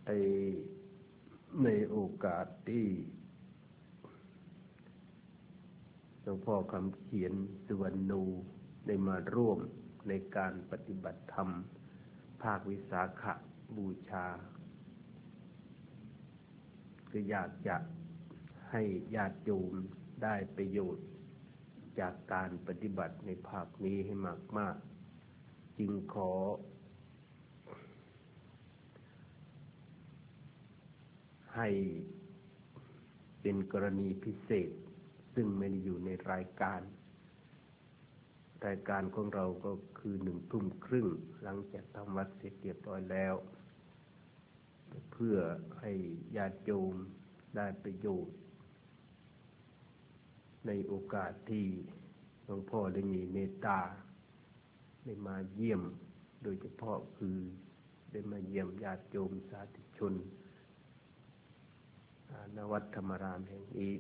ในโอกาสที่หลวงพ่อคำเขียนสุวรรณูได้มาร่วมในการปฏิบัติธรรมภาควิสาขบูชาก็อยากจะให้ญาติโยมได้ประโยชน์จากการปฏิบัติในภาคนี้ให้มากๆจึงขอให้เป็นกรณีพิเศษซึ่งไม่ได้อยู่ในรายการของเราก็คือ19:30หลังจากทำวัดเสร็จเรียบร้อยแล้วเพื่อให้ญาติโยมได้ประโยชน์ในโอกาสที่หลวงพ่อได้มีเมตตาได้มาเยี่ยมโดยเฉพาะคือได้มาเยี่ยมญาติโยมสาธุชนณวัดธรรมารามแห่งนี้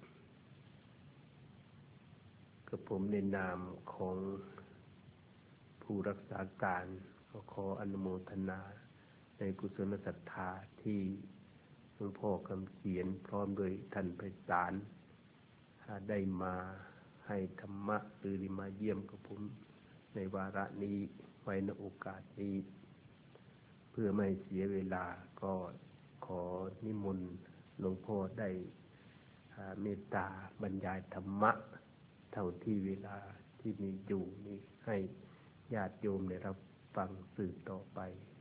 กับผมในนามของผู้รักษาการขออนุโมทนาในกุศลศรัทธาที่หลวงพ่อคำเขียนพร้อมโดยท่านไพศาลได้มาให้ธรรมะหรือได้มาเยี่ยมกับผมในวาระนี้ไว้ในโอกาสนี้เพื่อไม่เสียเวลาก็ขอนิมนต์หลวงพ่อได้เมตตาบรรยายธรรมะเท่าที่เวลาที่มีอยู่นี้ให้ญาติโยมได้รับฟังสืบต่อไป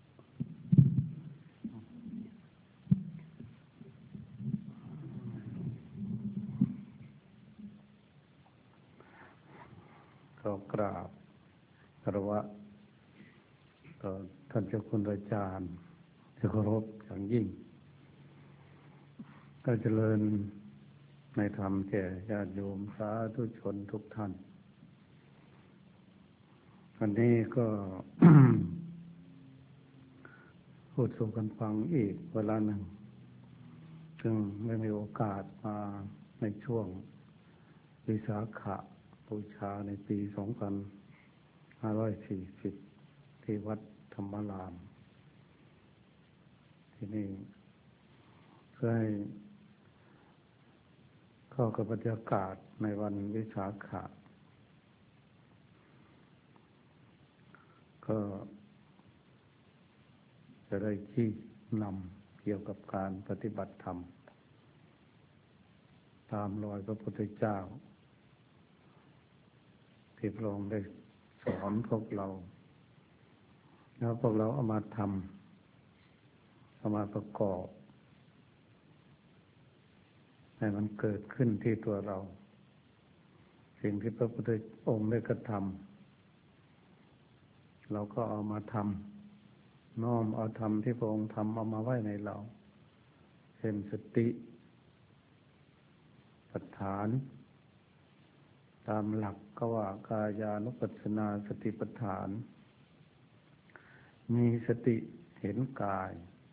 ขอกราบคารวะต่อท่านเจ้าคุณอาจารย์ที่เคารพอย่างยิ่งก็เจริญในธรรมแก่ญาติโยมสาธุชนทุกท่านวันนี้ก็ พูดสู่กันฟังอีกเวลาหนึ่งซึ่งไม่มีโอกาสมาในช่วงวิสาขบูชาในปี 2540 ที่วัดธรรมารามที่นี่เพื่อให้เข้ากับบรรยากาศในวันวิสาขะก็จะได้ชี้นำเกี่ยวกับการปฏิบัติธรรมตามรอยพระพุทธเจ้าที่พระองค์ได้สอนพวกเราแล้วพวกเราเอามาทำเอามาประกอบให้มันเกิดขึ้นที่ตัวเราสิ่งที่พระพุทธองค์ได้กระทำเราก็เอามาทำน้อมเอาธรรมที่พระองค์ทำเอามาไว้ในเราเช่นสติปัฏฐานตามหลักก็ว่ากายานุปัสสนาสติปัฏฐานมีสติเห็นกาย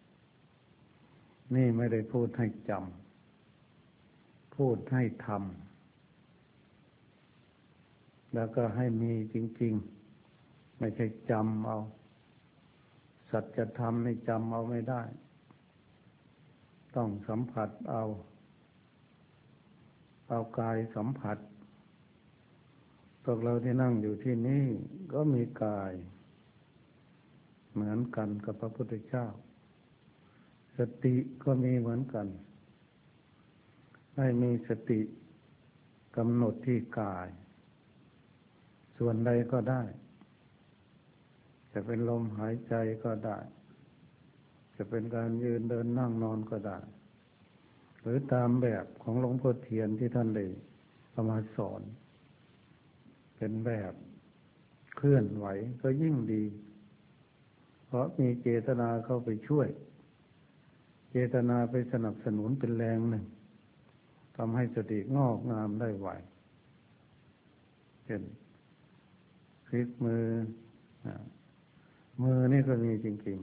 นี่ไม่ได้พูดให้จำพูดให้ทำแล้วก็ให้มีจริงๆไม่ใช่จำเอาสัจธรรมนี่จำเอาไม่ได้ต้องสัมผัสเอากายสัมผัสพวกเราที่นั่งอยู่ที่นี่ก็มีกายเหมือนกันกับพระพุทธเจ้าสติก็มีเหมือนกันให้มีสติกำหนดที่กายส่วนใดก็ได้จะเป็นลมหายใจก็ได้จะเป็นการยืนเดินนั่งนอนก็ได้หรือตามแบบของหลวงพ่อเทียนที่ท่านได้เอามาสอนเป็นแบบเคลื่อนไหวก็ยิ่งดีเพราะมีเจตนาเข้าไปช่วยเจตนาไปสนับสนุนเป็นแรงหนึ่งทำให้สติงอกงามได้ไวเช่นพลิกมือนี่ก็มีจริง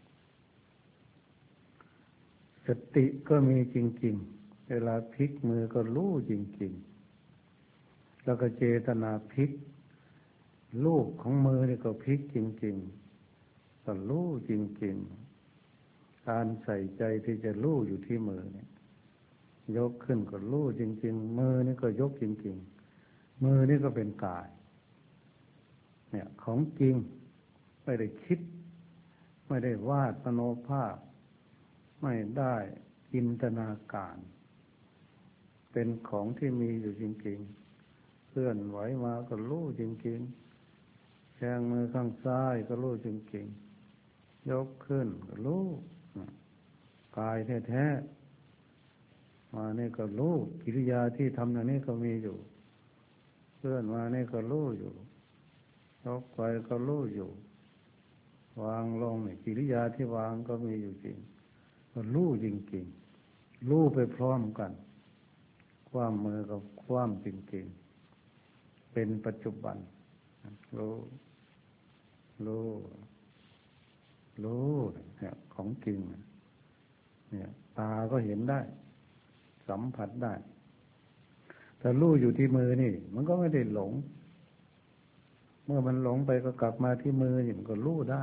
ๆสติก็มีจริงๆเวลาพลิกมือก็รู้จริงๆแล้วก็เจตนาพลิกลูกของมือนี่ก็พลิกจริงๆก็รู้จริงๆการใส่ใจที่จะรู้อยู่ที่มือเนี่ยยกขึ้นก็รู้จริงๆมือนี่ก็ยกจริงๆมือนี่ก็เป็นกายเนี่ยของจริงไม่ได้คิดไม่ได้วาดมโนภาพไม่ได้จินตนาการเป็นของที่มีอยู่จริงๆเคลื่อนไหวมาก็รู้จริงๆแขงมือข้างซ้ายก็รู้จริงๆยกขึ้นก็รู้กายแท้ๆมานี่ก็รู้กิริยาที่ทำอย่างนี้ก็มีอยู่เคลื่อนมานี่ก็รู้อยู่ยกไปก็รู้อยู่วางลงนี่กิริยาที่วางก็มีอยู่จริงก็รู้จริงๆรู้ไปพร้อมกันความมือกับความจริงๆเป็นปัจจุบันรู้รู้รู้เนี่ยของจริงเนี่ยตาก็เห็นได้สัมผัสได้แต่รู้อยู่ที่มือนี่มันก็ไม่ได้หลงเมื่อมันหลงไปก็กลับมาที่มือนี่มันก็รู้ได้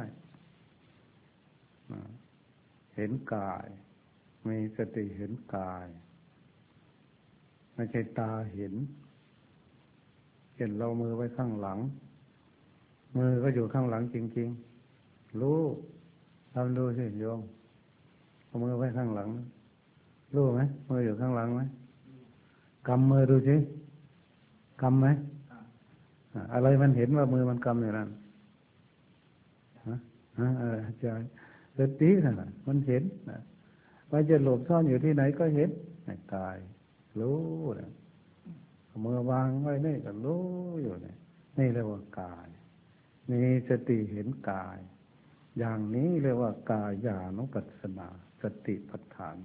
เห็นกายมีสติเห็นกายไม่ใช่ตาเห็นเห็นเรามือไว้ข้างหลังมือก็อยู่ข้างหลังจริงๆรู้ทำดูสิโยมเอามือไว้ข้างหลังรู้ไหมมืออยู่ข้างหลังไหมกำมือดูสิกำไหมอะไรมันเห็นว่ามือมันกำอย่างนั้นอาจารย์สติน่ะมันเห็นว่าจะหลบซ่อนอยู่ที่ไหนก็เห็นกายรู้นะมือวางไว้นี่ก็รู้อยู่นี่เรียกว่ากายมีสติเห็นกายอย่างนี้เรียกว่ากายานุปัสสนาสติปัฏฐาน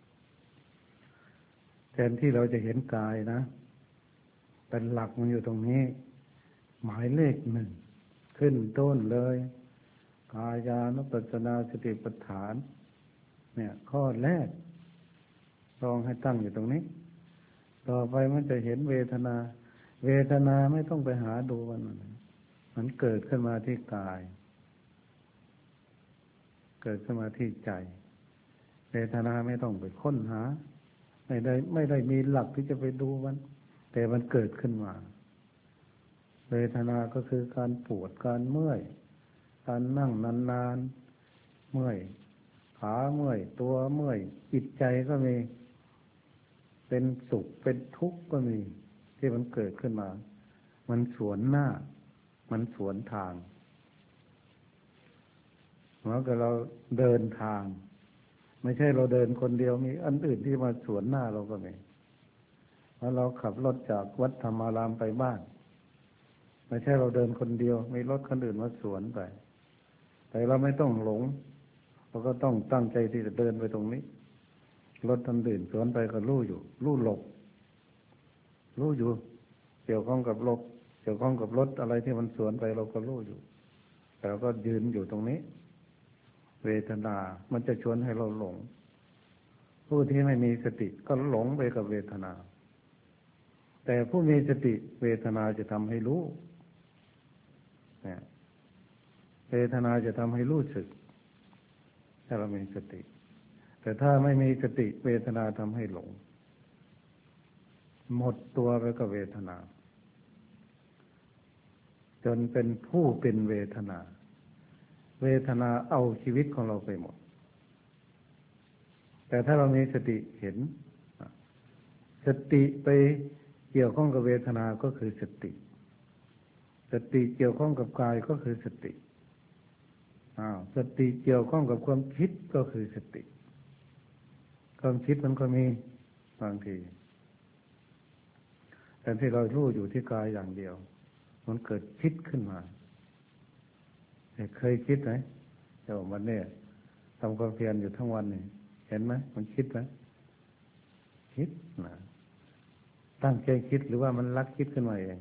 แทนที่เราจะเห็นกายนะเป็นหลักมันอยู่ตรงนี้หมายเลขหนึ่งขึ้นต้นเลยกายานุปัสสนาสติปัฏฐานเนี่ยข้อแรกลองให้ตั้งอยู่ตรงนี้ต่อไปมันจะเห็นเวทนาเวทนาไม่ต้องไปหาดูมันเกิดขึ้นมาที่กายเกิดขึ้นมาที่ใจเวทนาไม่ต้องไปค้นหาไม่ได้มีหลักที่จะไปดูมันแต่มันเกิดขึ้นมาเวทนาก็คือการปวดการเมื่อยการนั่งนานๆเมื่อยขาเมื่อยตัวเมื่อยจิตใจก็มีเป็นสุขเป็นทุกข์ก็มีที่มันเกิดขึ้นมามันสวนหน้ามันสวนทางเหมือนกับเราเดินทางไม่ใช่เราเดินคนเดียวมีอันอื่นที่มาสวนหน้าเราก็มีแล้วเราขับรถจากวัดธรรมารามไปบ้านไม่ใช่เราเดินคนเดียวมีรถคนอื่นมาสวนไปแต่เราไม่ต้องหลงเราก็ต้องตั้งใจที่จะเดินไปตรงนี้รถคนอื่นสวนไปก็รู้อยู่รู้หลบรู้อยู่เกี่ยวข้องกับรถเกี่ยวข้องกับรถอะไรที่มันสวนไปเราก็รู้อยู่แต่เราก็ยืนอยู่ตรงนี้เวทนามันจะชวนให้เราหลงผู้ที่ไม่มีสติก็หลงไปกับเวทนาแต่ผู้มีสติเวทนาจะทำให้รู้เนี่ยเวทนาจะทำให้รู้สึกถ้าเรามีสติแต่ถ้าไม่มีสติเวทนาทำให้หลงหมดตัวไปกับเวทนาจนเป็นผู้เป็นเวทนาเวทนาเอาชีวิตของเราไปหมดแต่ถ้าเรามีสติเห็นสติไปเกี่ยวข้องกับเวทนาก็คือสติสติเกี่ยวข้องกับกายก็คือสติสติเกี่ยวข้องกับความคิดก็คือสติความคิดมันก็มีบางทีแต่ที่เรารู้อยู่ที่กายอย่างเดียวมันเกิดคิดขึ้นมาเคยคิดไหมเดี๋ยววันนี้ทำความเพียรอยู่ทั้งวันนี่เห็นไหมมันคิดไหมคิดนะตั้งใจคิดหรือว่ามันลักคิดขึ้นมาเอง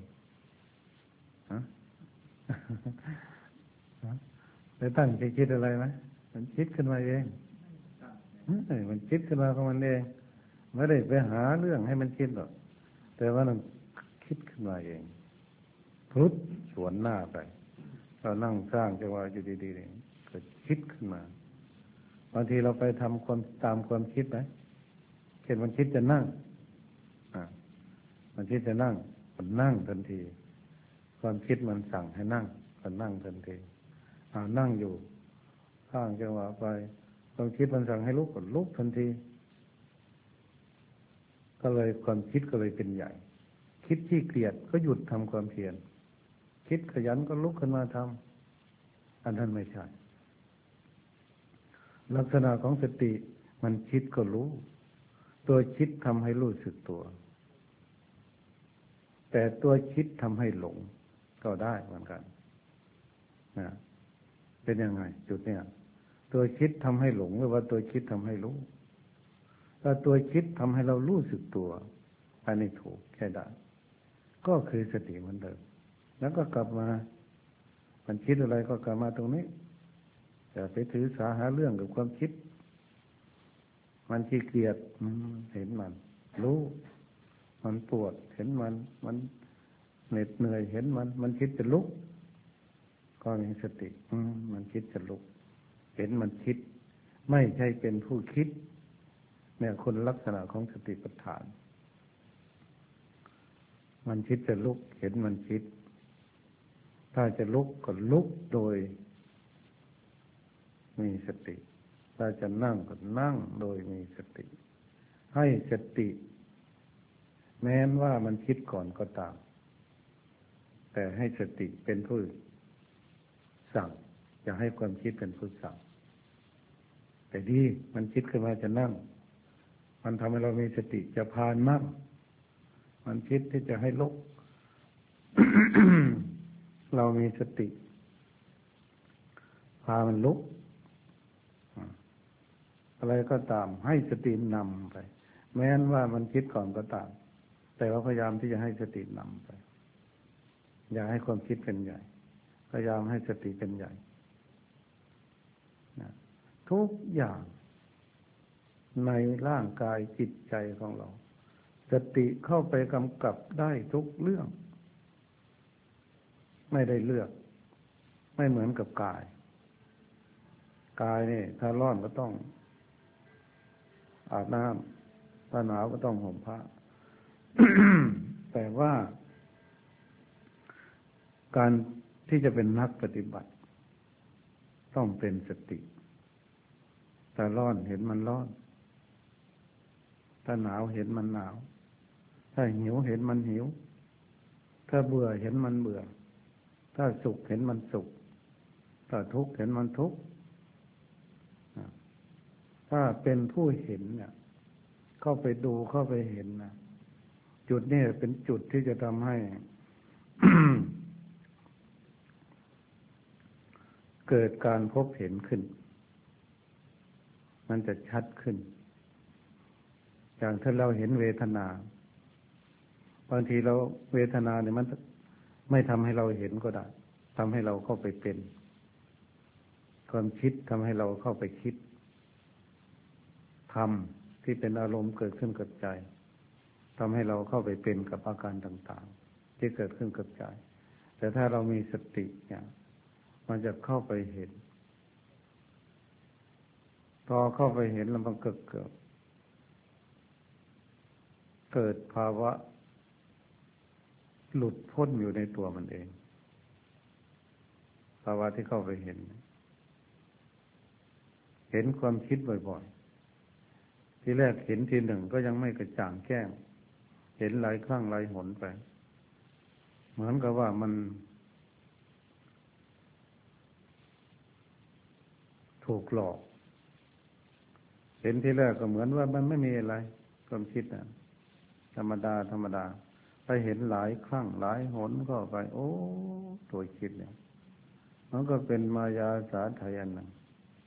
ได้ตั้งใจคิดอะไรไหมมันคิดขึ้นมาเองมันคิดขึ้นมาของมันเองไม่ได้ไปหาเรื่องให้มันคิดหรอกแต่ว่ามันคิดขึ้นมาเองพุทธสวนหน้าไปเรานั่งสร้างจังหวะอยู่ดีๆก็คิดขึ้นมาบางทีเราไปทำความตามความคิดไหมเช่นมันคิดจะนั่งมันคิดจะนั่งมันนั่งทันทีความคิดมันสั่งให้นั่งมันนั่งทันทีนั่งอยู่ข้างจังหวะไปความคิดมันสั่งให้ลุกก็ลุกทันทีก็เลยความคิดก็เลยเป็นใหญ่คิดขี้เกียจก็หยุดทำความเพียรคิดขยันก็ลุกขึ้นมาทำอันนั้นไม่ใช่ลักษณะของสติมันคิดก็รู้ตัวคิดทำให้รู้สึกตัวแต่ตัวคิดทำให้หลงก็ได้เหมือนกันนะเป็นยังไงจุดเนี้ยตัวคิดทำให้หลงหรือว่าตัวคิดทำให้รู้ถ้าตัวคิดทำให้เรารู้สึกตัวอันนี้ถูกแค่ได้ก็คือสติเหมือนเดิมแล้วก็กลับมามันคิดอะไรก็กลับมาตรงนี้อย่าไปถือสาหาเรื่องกับความคิดมันขี้เกียจเห็นมันรู้มันปวดเห็นมันเหน็ดเหนื่อยเห็นมันคิดจะลุกก็มีสติมันคิดจะลุกเห็นมันคิดไม่ใช่เป็นผู้คิดเนี่ยคนลักษณะของสติปัฏฐานมันคิดจะลุกเห็นมันคิดถ้าจะลุกก็ลุกโดยมีสติถ้าจะนั่งก็นั่งโดยมีสติให้สติแม้นว่ามันคิดก่อนก็ตามแต่ให้สติเป็นผู้สั่งอย่าให้ความคิดเป็นผู้สั่งแต่ดีมันคิดขึ้นมาจะนั่งมันทำให้เรามีสติจะพานมั่งมันคิดที่จะให้ลุก เรามีสติพามันลุกอะไรก็ตามให้สตินำไปแม้นว่ามันคิดก่อนก็ตามแต่ว่าพยายามที่จะให้สตินำไปอย่าให้ความคิดเป็นใหญ่พยายามให้สติเป็นใหญ่นะทุกอย่างในร่างกายจิตใจของเราสติเข้าไปกำกับได้ทุกเรื่องไม่ได้เลือกไม่เหมือนกับกายนี่ถ้าร้อนก็ต้องอาบน้ำถ้าหนาวก็ต้องห่มผ้า แต่ว่าการที่จะเป็นนักปฏิบัติต้องเป็นสติถ้าร้อนเห็นมันร้อนถ้าหนาวเห็นมันหนาวถ้าหิวเห็นมันหิวถ้าเบื่อเห็นมันเบื่อถ้าสุขเห็นมันสุขถ้าทุกข์เห็นมันทุกข์ถ้าเป็นผู้เห็นเนี่ยเข้าไปดูเข้าไปเห็นนะจุดนี้เป็นจุดที่จะทำให้ เกิดการพบเห็นขึ้นมันจะชัดขึ้นอย่างถ้าเราเห็นเวทนาบางทีเราเวทนาเนี่ยมันไม่ทำให้เราเห็นก็ได้ทำให้เราเข้าไปเป็นความคิดทำให้เราเข้าไปคิดธรรมที่เป็นอารมณ์เกิดขึ้นกับใจทำให้เราเข้าไปเป็นกับอาการต่างๆที่เกิดขึ้นกับใจแต่ถ้าเรามีสติเนี่ยมันจะเข้าไปเห็นพอเข้าไปเห็นแล้วมันเกิดภาวะหลุดพ้นอยู่ในตัวมันเองภาวะที่เข้าไปเห็นความคิดบ่อยๆทีแรกเห็นทีหนึ่งก็ยังไม่กระจ่างแจ้งเห็นหลายครั้งหลายหนไปเหมือนกับว่ามันถูกหลอกเห็นทีแรกก็เหมือนว่ามันไม่มีอะไรความคิดนะธรรมดาไปเห็นหลายครั้งหลายหนก็ไปโอ้ตัวคิดเนี่ยมันก็เป็นมายาสาไทยอันหนึ่ง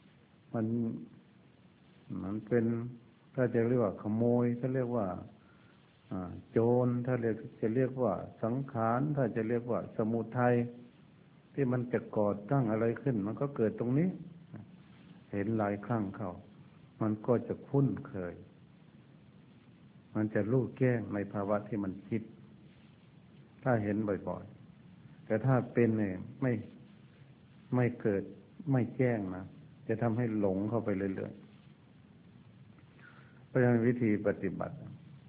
มันเป็นถ้าจะเรียกว่าขโมยถ้าเรียกว่าโจรถ้าจะเรียกว่าสังขารถ้าจะเรียกว่าสมุทัยที่มันจะก่อตั้งอะไรขึ้นมันก็เกิดตรงนี้เห็นหลายครั้งเข้ามันก็จะคุ้นเคยมันจะรู้แจ้งในภาวะที่มันคิดถ้าเห็นบ่อยๆแต่ถ้าเป็นเนี่ยไม่เกิดไม่แจ้งนะจะทำให้หลงเข้าไปเรื่อยๆเพราะฉะนั้นวิธีปฏิบัติ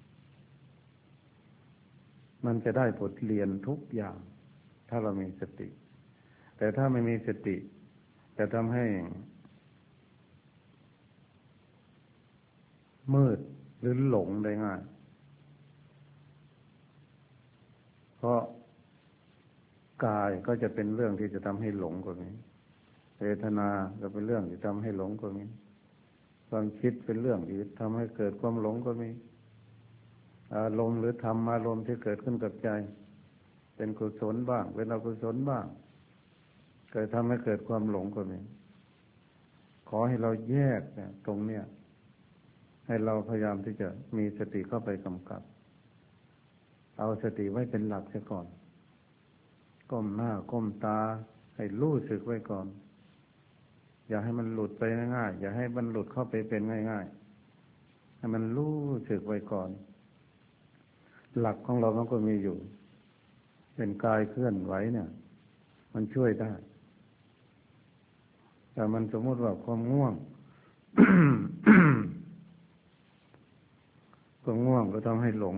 มันจะได้บทเรียนทุกอย่างถ้าเรามีสติแต่ถ้าไม่มีสติจะทำให้มืดหรือหลงได้ง่ายเพราะกายก็จะเป็นเรื่องที่จะทำให้หลงก็มีเวทนาก็เป็นเรื่องที่ทำให้หลงก็มีความคิดเป็นเรื่องที่ทำให้เกิดความหลงก็มีอารมณ์หรือธรรมอารมณ์ที่เกิดขึ้นกับใจเป็นกุศลบ้างเป็นอกุศลบ้างเกิดทำให้เกิดความหลงก็มีขอให้เราแยกเนี่ยตรงเนี้ยให้เราพยายามที่จะมีสติเข้าไปกำกับเอาสติไว้เป็นหลักเสียก่อนก้มหน้าก้มตาให้รู้สึกไว้ก่อนอย่าให้มันหลุดไปง่ายๆอย่าให้มันหลุดเข้าไปเป็นง่ายๆให้มันรู้สึกไว้ก่อนหลักของเรามันก็มีอยู่เป็นกายเคลื่อนไหวเนี่ยมันช่วยได้แต่มันสมมติว่าความง่วง ความง่วงก็ทำให้หลง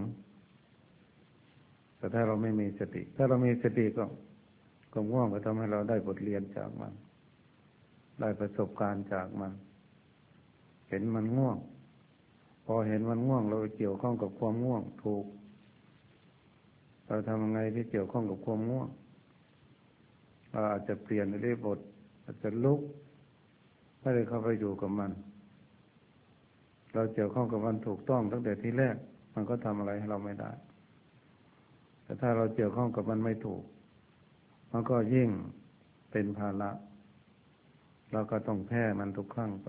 แต่ถ้าเราไม่มีสติถ้าเรามีสติก็ความง่วงก็ทำให้เราได้บทเรียนจากมันได้ประสบการณ์จากมันเห็นมันง่วงพอเห็นมันง่วงเราเกี่ยวข้องกับความง่วงถูกเราทำยังไงที่เกี่ยวข้องกับความง่วงเราอาจจะเปลี่ยนในบทอาจจะลุกไม่ได้เข้าไปอยู่กับมันเราเกี่ยวข้องกับมันถูกต้องตั้งแต่ที่แรกมันก็ทำอะไรให้เราไม่ได้แต่ถ้าเราเกี่ยวข้องกับมันไม่ถูกมันก็ยิ่งเป็นภาระเราก็ต้องแพ้มันทุกครั้งไป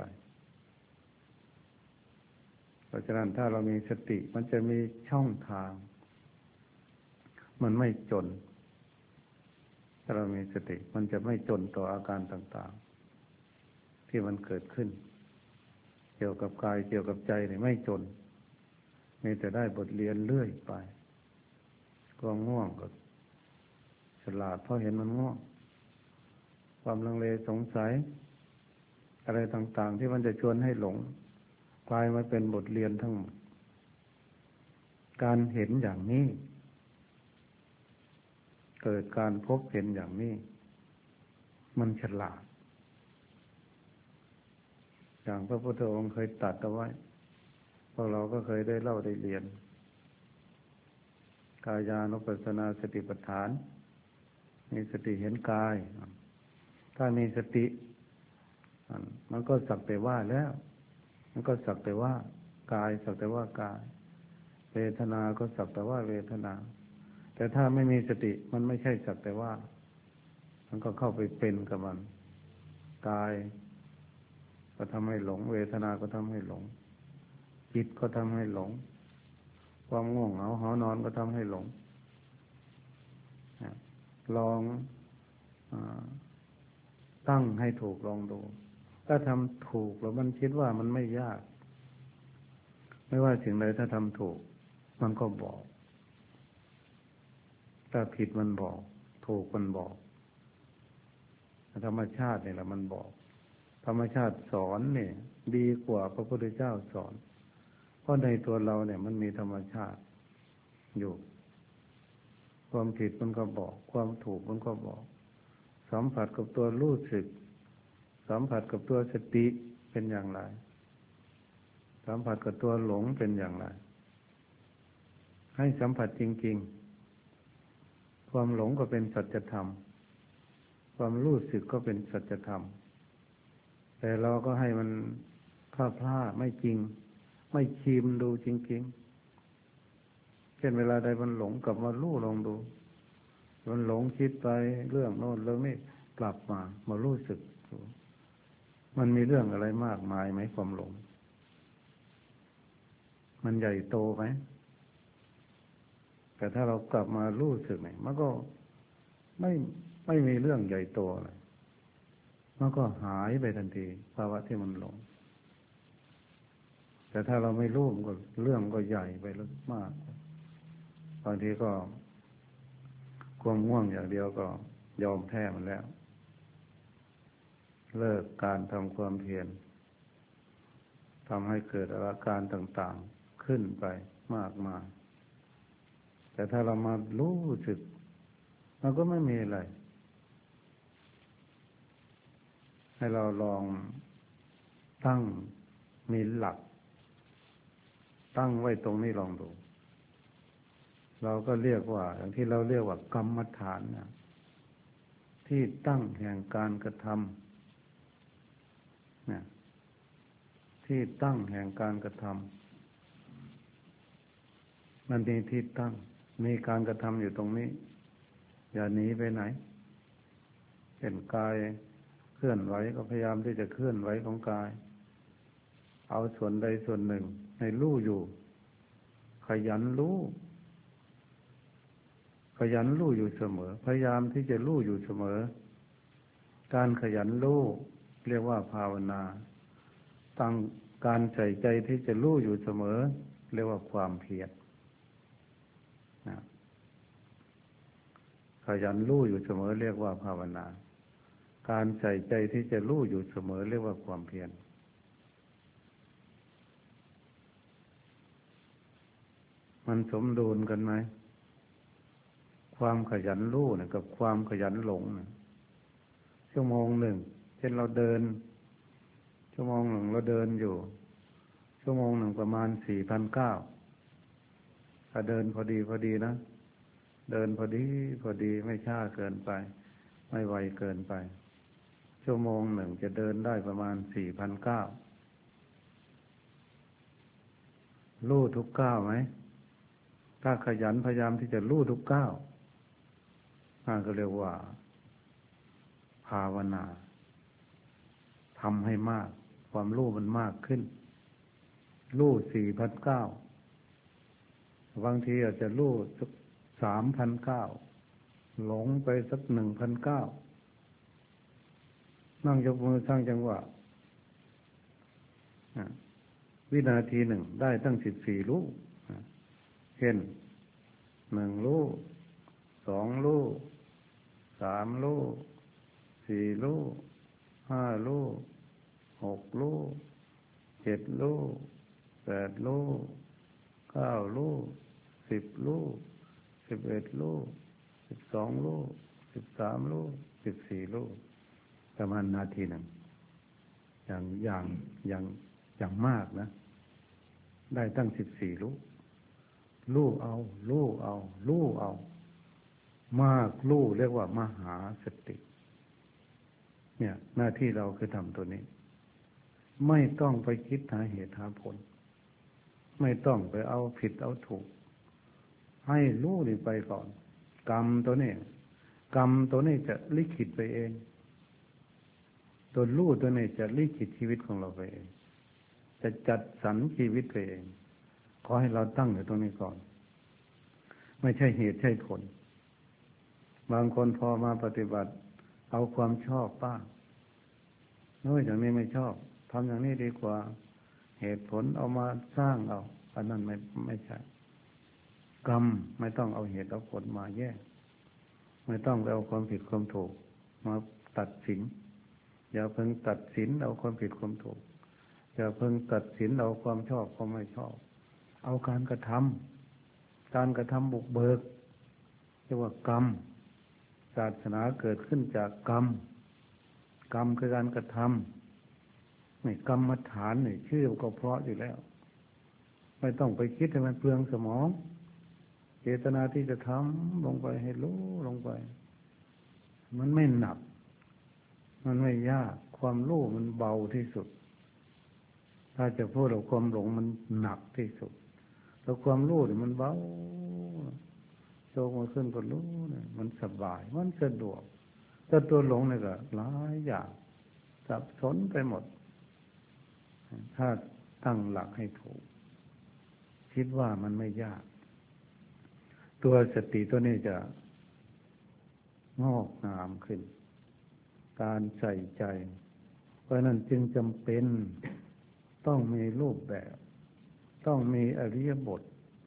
เพราะฉะนั้นถ้าเรามีสติมันจะมีช่องทางมันไม่จนถ้าเรามีสติมันจะไม่จนต่ออาการต่างๆที่มันเกิดขึ้นเกี่ยวกับกายเกี่ยวกับใจเนี่ยไม่จนมีแต่ได้บทเรียนเรื่อยไปความง่วงก็ฉลาดเพราะเห็นมันง่วงความลังเลสงสัยอะไรต่างๆที่มันจะชวนให้หลงกลายมาเป็นบทเรียนทั้งหมดการเห็นอย่างนี้เกิดการพบเห็นอย่างนี้มันฉลาดอย่างพระพุทธองค์เคยตรัสเอาไว้พวกเราก็เคยได้เล่าได้เรียนกายานุปัสสนาสติปัฏฐานมีสติเห็นกายถ้ามีสติมันก็สักแต่ว่าแล้วมันก็สักแต่ว่ากายสักแต่ว่ากายเวทนาก็สักแต่ว่าเวทนาแต่ถ้าไม่มีสติมันไม่ใช่สักแต่ว่ามันก็เข้าไปเป็นกับมันกายก็ทำให้หลงเวทนาก็ทำให้หลงจิตก็ทำให้หลงความง่วงเหงาหอนอนก็ทำให้หลงลองตั้งให้ถูกลองดูถ้าทำถูกแล้วมันคิดว่ามันไม่ยากไม่ว่าสิ่งใดถ้าทำถูกมันก็บอกถ้าผิดมันบอกถูกมันบอกธรรมชาตินี่แหละมันบอกธรรมชาติสอนเนี่ยดีกว่าพระพุทธเจ้าสอนเพราะในตัวเราเนี่ยมันมีธรรมชาติอยู่ความผิดมันก็บอกความถูกมันก็บอกสัมผัสกับตัวรู้สึกสัมผัสกับตัวสติเป็นอย่างไรสัมผัสกับตัวหลงเป็นอย่างไรให้สัมผัสจริงๆความหลงก็เป็นสัจธรรมความรู้สึกก็เป็นสัจธรรมแต่เราก็ให้มันพลาดไม่จริงไม่ชิมดูจริงๆเช่นเวลาใดมันหลงกลับมารู้ลองดูมันหลงคิดไปเรื่องโน้นเรื่องนี้กลับมารู้สึกมันมีเรื่องอะไรมากมายไหมความหลงมันใหญ่โตไหมแต่ถ้าเรากลับมารู้สึกเนี่ยมันก็ไม่มีเรื่องใหญ่โตอะไรมันก็หายไปทันทีภาวะที่มันหลงแต่ถ้าเราไม่รู้มันก็เรื่องก็ใหญ่ไปแล้วมากบางทีก็ความง่วงอย่างเดียวก็ยอมแพ้มันแล้วเลิกการทำความเพียรทำให้เกิดอาการต่างๆขึ้นไปมากมายแต่ถ้าเรามารู้สึกมันก็ไม่มีอะไรให้เราลองตั้งมีหลักตั้งไว้ตรงนี้ลองดูเราก็เรียกว่าอย่างที่เราเรียกว่ากรรมฐานนะที่ตั้งแห่งการกระทำเนี่ยที่ตั้งแห่งการกระทำมันมีที่ตั้งมีการกระทำอยู่ตรงนี้อย่าหนีไปไหนเห็นกายเคลื่อนไหวก็พยายามที่จะเคลื่อนไหวของกายเอาส่วนใดส่วนหนึ่งให้รู้อยู่ขยันรู้อยู่เสมอพยายามที่จะรู้อยู่เสมอการขยันรู้เรียกว่าภาวนาตั้งการใส่ใจที่จะรู้อยู่เสมอเรียกว่าความเพียรนะขยันรู้อยู่เสมอเรียกว่าภาวนาการใส่ใจที่จะรู้อยู่เสมอเรียกว่าความเพียรมันสมดุลกันไหมความขยันรู้นะกับความขยันหลงนะชั่วโมงหนึ่งเช่นเราเดินชั่วโมงหนึ่งเราเดินอยู่ชั่วโมงหนึ่งประมาณ4,900ถ้าเดินพอดีนะเดินพอดีไม่ช้าเกินไปไม่ไวเกินไปชั่วโมงหนึ่งจะเดินได้ประมาณ4,900รู้ทุกก้าวไหมถ้าขยันพยายามที่จะรู้ทุกก้าวนั่นก็เรียกว่าภาวนาทำให้มากความรู้มันมากขึ้นรู้4,900บางทีอาจจะรู้สัก3,900หลงไปสัก1,900นั่งยกมือสร้างจังหวะวินาทีหนึ่งได้ตั้ง14รู้เช่น1รู้2รู้3รู้4รู้5รู้6รู้7รู้8รู้9รู้10รู้11รู้12รู้13รู้14รู้ประมาณนาทีหนึ่งอย่างมากนะได้ตั้ง14รู้รู้เอามากรู้เรียกว่ามหาสติเนี่ยหน้าที่เราคือทำตัวนี้ไม่ต้องไปคิดหาเหตุหาผลไม่ต้องไปเอาผิดเอาถูกให้รู้นี่ไปก่อนกรรมตัวนี้จะลิขิตไปเองตัวรู้ตัวนี้จะลิขิตชีวิตของเราไปเองจะจัดสรรชีวิตไปเองขอให้เราตั้งอยู่ตรงนี้ก่อนไม่ใช่เหตุใช่ผลบางคนพอมาปฏิบัติเอาความชอบบ้างโน้ยอย่างนี้ไม่ชอบทำอย่างนี้ดีกว่าเหตุผลเอามาสร้างเอาอันนั้นไม่ใช่กรรมไม่ต้องเอาเหตุเอาผลมาแยกไม่ต้องไปเอาความผิดความถูกมาตัดสินอย่าเพิ่งตัดสินเอาความผิดความถูกอย่าเพิ่งตัดสินเอาความชอบความไม่ชอบเอาการกระทำบุกเบิกเรียกว่ากรรมศาสนาเกิดขึ้นจากกรรมคือการกระทำนี่กรรมฐานนี่ชื่อก็เพราะอยู่แล้วไม่ต้องไปคิดให้มันเปลืองสมองเจตนาที่จะทำลงไปให้รู้ลงไปมันไม่หนักมันไม่ยากความรู้มันเบาที่สุดถ้าจะพูดเอาความหลงมันหนักที่สุดแล้วความรู้เนี่ยมันเบาโตมาขึ้นก็รู้เนี่ยมันสบายมันสะดวกแต่ตัวหลงเนี่ยก็หลายอย่างสับสนไปหมดถ้าตั้งหลักให้ถูกคิดว่ามันไม่ยากตัวสติตัวนี้จะงอกงามขึ้นการใส่ใจเพราะนั้นจึงจำเป็นต้องมีรูปแบบต้องมีอริยบท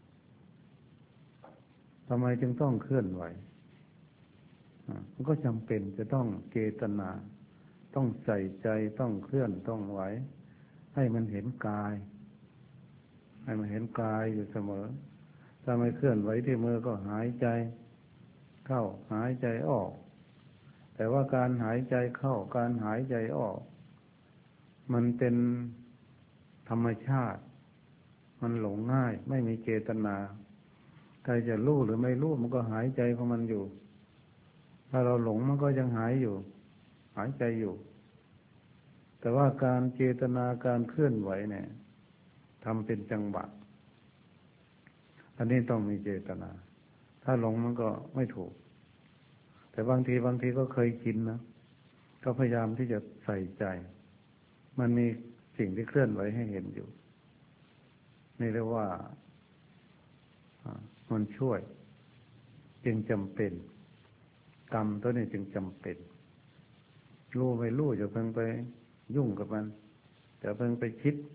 ทำไมจึงต้องเคลื่อนไหวมันก็จำเป็นจะต้องเจตนาต้องใส่ใจต้องเคลื่อนต้องไหวให้มันเห็นกายให้มันเห็นกายอยู่เสมอถ้าไม่เคลื่อนไหวที่มือก็หายใจเข้าหายใจออกแต่ว่าการหายใจเข้าการหายใจออกมันเป็นธรรมชาติมันหลงง่ายไม่มีเจตนาใครจะรู้หรือไม่รู้มันก็หายใจของมันอยู่ถ้าเราหลงมันก็ยังหายอยู่หายใจอยู่แต่ว่าการเจตนาการเคลื่อนไหวเนี่ยทำเป็นจังหวะอันนี้ต้องมีเจตนาถ้าหลงมันก็ไม่ถูกแต่บางทีก็เคยชินนะก็พยายามที่จะใส่ใจมันมีสิ่งที่เคลื่อนไหวให้เห็นอยู่นี่เรียกว่ามันช่วยจึงจำเป็นกรรมตัวนี้จึงจำเป็นรู้ไม่รู้จะเพิ่งไปยุ่งกับมันจะเพิ่งไปคิด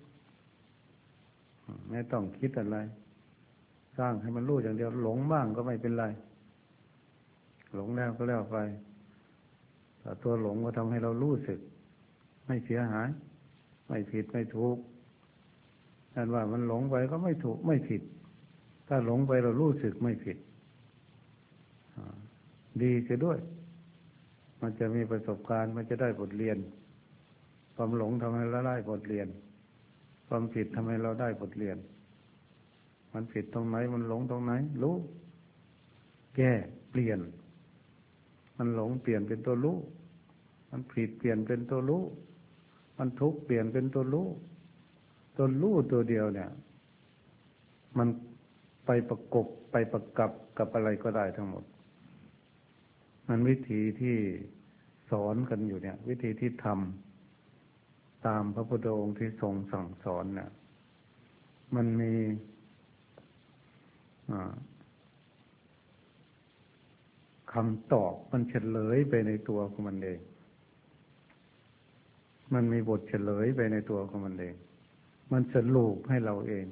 ไม่ต้องคิดอะไรสร้างให้มันรู้อย่างเดียวหลงบ้างก็ไม่เป็นไรหลงแล้วก็แล้วไปแต่ตัวหลงก็ทำให้เรารู้สึกไม่เสียหายไม่ผิดไม่ถูกนั่นว่ามันหลงไปก็ไม่ถูกไม่ผิดถ้าหลงไปเรารู้สึกไม่ผิดดีเสียด้วยมันจะมีประสบการณ์มันจะได้บทเรียนความหลงทำให้เราได้บทเรียนความผิดทำให้เราได้บทเรียนมันผิดตรงไหนมันหลงตรงไหนรู้แก้เปลี่ยนมันหลงเปลี่ยนเป็นตัวรู้มันผิดเปลี่ยนเป็นตัวรู้มันทุกข์เปลี่ยนเป็นตัวรู้ตัวรู้ตัวเดียวเนี่ยมันไปประกบไปประกับกับอะไรก็ได้ทั้งหมดมันวิธีที่สอนกันอยู่เนี่ยวิธีที่ทำตามพระพุทธองค์ที่ทรงสั่งสอนเนี่ยมันมีคำตอบมันเฉลยไปในตัวของมันเองมันมีบทเฉลยไปในตัวของมันเองมันสรุปให้เราเอง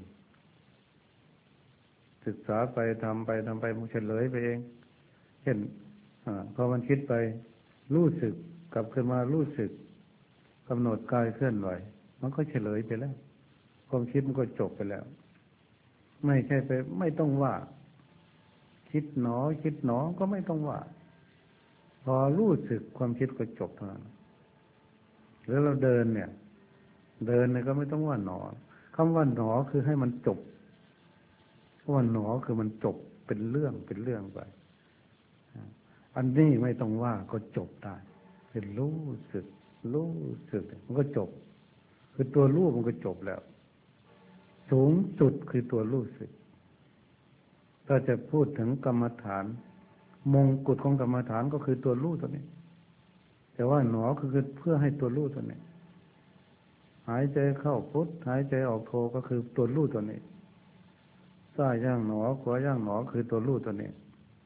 ศึกษาไปทำไปมันเฉลยไปเองเช่นพอมันคิดไปรู้สึกกลับขึ้นมารู้สึกกำหนดกายเคลื่อนไหวมันก็เฉลยไปแล้วความคิดมันก็จบไปแล้วไม่ใช่ไปไม่ต้องว่าคิดหนอก็ไม่ต้องว่าพอรู้สึกความคิดก็จบเท่านั้นแล้วเราเดินเนี่ยก็ไม่ต้องว่าหนอคำว่าหนอคือให้มันจบคำว่าหนอคือมันจบเป็นเรื่องไปอันนี้ไม่ต้องว่าก็จบได้เป็นรู้สึกมันก็จบคือตัวรู้มันก็จบแล้วสูงสุดคือตัวรู้สึกถ้าจะพูดถึงกรรมฐานมงกุฎของกรรมฐานก็คือตัวรู้ตัวนี้แต่ว่าหนอคือเพื่อให้ตัวรู้ตัวนี้หายใจเข้าพุทหายใจออกโทก็คือตัวรู้ตัวนี้ซ้ายย่างหนอขวาย่างหนอคือตัวรู้ตัวนี้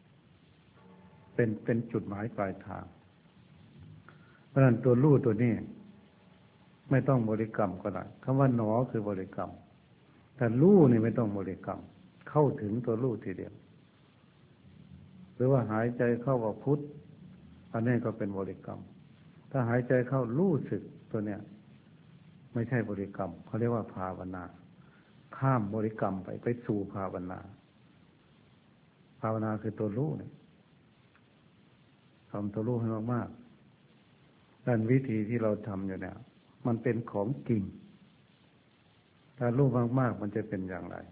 เป็นจุดหมายปลายทางเพราะฉะนั้นตัวรู้ตัวนี้ไม่ต้องบริกรรมก็ได้คำว่าหนอคือบริกรรมแต่รู้นี่ไม่ต้องบริกรรมเข้าถึงตัวรู้ทีเดียวหรือว่าหายใจเข้าออกพุทอันนี้ก็เป็นบริกรรมถ้าหายใจเข้ารู้สึกตัวเนี้ยไม่ใช่บริกรรมเขาเรียกว่าภาวนาข้ามบริกรรมไปสู่ภาวนาคือตัวรู้เนี่ยทำตัวรู้ให้มากๆด้านวิธีที่เราทำอยู่เนี่ยมันเป็นของจริงถ้ารู้มากๆมันจะเป็นอย่างไร